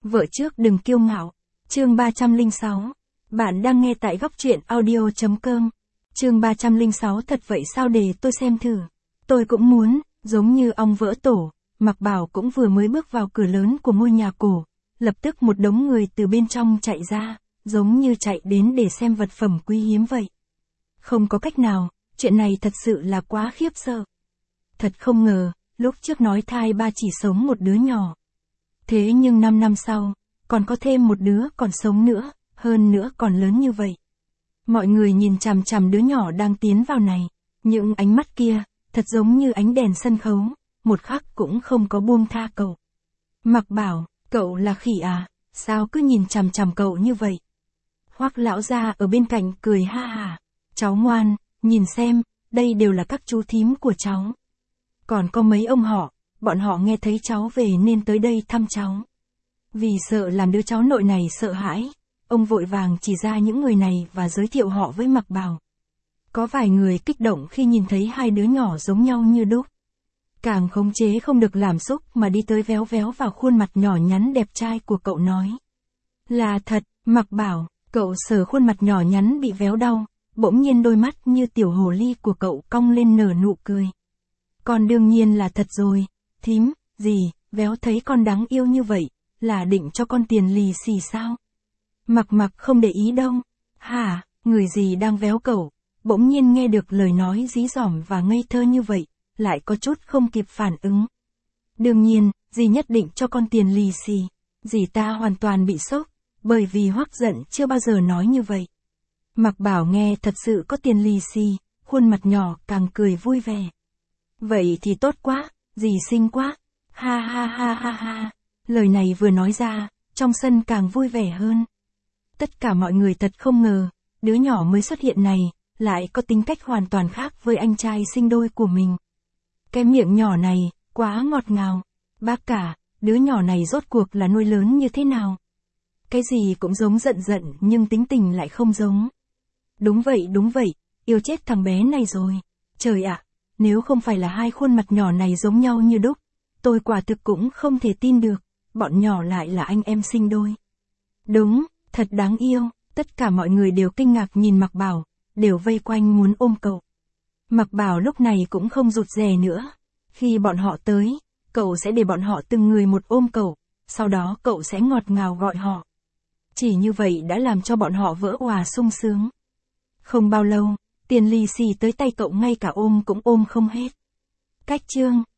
Vợ trước đừng kiêu ngạo. Chương 306. Bạn đang nghe tại góc truyện audio.com. Chương 306. Thật vậy sao, để tôi xem thử. Tôi cũng muốn, giống như ong vỡ tổ. Mạc Bảo cũng vừa mới bước vào cửa lớn của ngôi nhà cổ. Lập tức một đống người từ bên trong chạy ra, giống như chạy đến để xem vật phẩm quý hiếm vậy. Không có cách nào, chuyện này thật sự là quá khiếp sợ. Thật không ngờ, lúc trước nói thai ba chỉ sống một đứa nhỏ. Thế nhưng 5 năm sau, còn có thêm một đứa còn sống nữa, hơn nữa còn lớn như vậy. Mọi người nhìn chằm chằm đứa nhỏ đang tiến vào này, những ánh mắt kia, thật giống như ánh đèn sân khấu, một khắc cũng không có buông tha cậu. Mạc Bảo, cậu là khỉ à, sao cứ nhìn chằm chằm cậu như vậy? Hoắc lão gia ở bên cạnh cười ha hả, cháu ngoan, nhìn xem, đây đều là các chú thím của cháu. Còn có mấy ông họ, bọn họ nghe thấy cháu về nên tới đây thăm cháu. Vì sợ làm đứa cháu nội này sợ hãi, ông vội vàng chỉ ra những người này và giới thiệu họ với Mạc Bảo. Có vài người kích động khi nhìn thấy hai đứa nhỏ giống nhau như đúc. Càng khống chế không được làm xúc mà đi tới véo véo vào khuôn mặt nhỏ nhắn đẹp trai của cậu nói. Là thật, Mạc Bảo, cậu sờ khuôn mặt nhỏ nhắn bị véo đau, bỗng nhiên đôi mắt như tiểu hồ ly của cậu cong lên nở nụ cười. Còn đương nhiên là thật rồi, thím, gì, véo thấy con đáng yêu như vậy, là định cho con tiền lì xì sao? Mặc không để ý đâu. Hả, người gì đang véo cậu? Bỗng nhiên nghe được lời nói dí dỏm và ngây thơ như vậy, lại có chút không kịp phản ứng. Đương nhiên, dì nhất định cho con tiền lì xì. Dì ta hoàn toàn bị sốc, bởi vì Hoắc giận chưa bao giờ nói như vậy. Mạc Bảo nghe thật sự có tiền lì xì, khuôn mặt nhỏ càng cười vui vẻ. Vậy thì tốt quá, dì xinh quá. Ha ha ha ha ha. Lời này vừa nói ra, trong sân càng vui vẻ hơn. Tất cả mọi người thật không ngờ, đứa nhỏ mới xuất hiện này, lại có tính cách hoàn toàn khác với anh trai sinh đôi của mình. Cái miệng nhỏ này, quá ngọt ngào. Bác cả, đứa nhỏ này rốt cuộc là nuôi lớn như thế nào? Cái gì cũng giống giận nhưng tính tình lại không giống. Đúng vậy, yêu chết thằng bé này rồi. Trời ạ, nếu không phải là hai khuôn mặt nhỏ này giống nhau như đúc, tôi quả thực cũng không thể tin được, bọn nhỏ lại là anh em sinh đôi. Đúng, thật đáng yêu, tất cả mọi người đều kinh ngạc nhìn Mạc Bảo, đều vây quanh muốn ôm cậu. Mạc Bảo lúc này cũng không rụt rè nữa. Khi bọn họ tới, cậu sẽ để bọn họ từng người một ôm cậu, sau đó cậu sẽ ngọt ngào gọi họ. Chỉ như vậy đã làm cho bọn họ vỡ òa sung sướng. Không bao lâu, tiền lì xì tới tay cậu ngay cả ôm cũng ôm không hết. Cách chương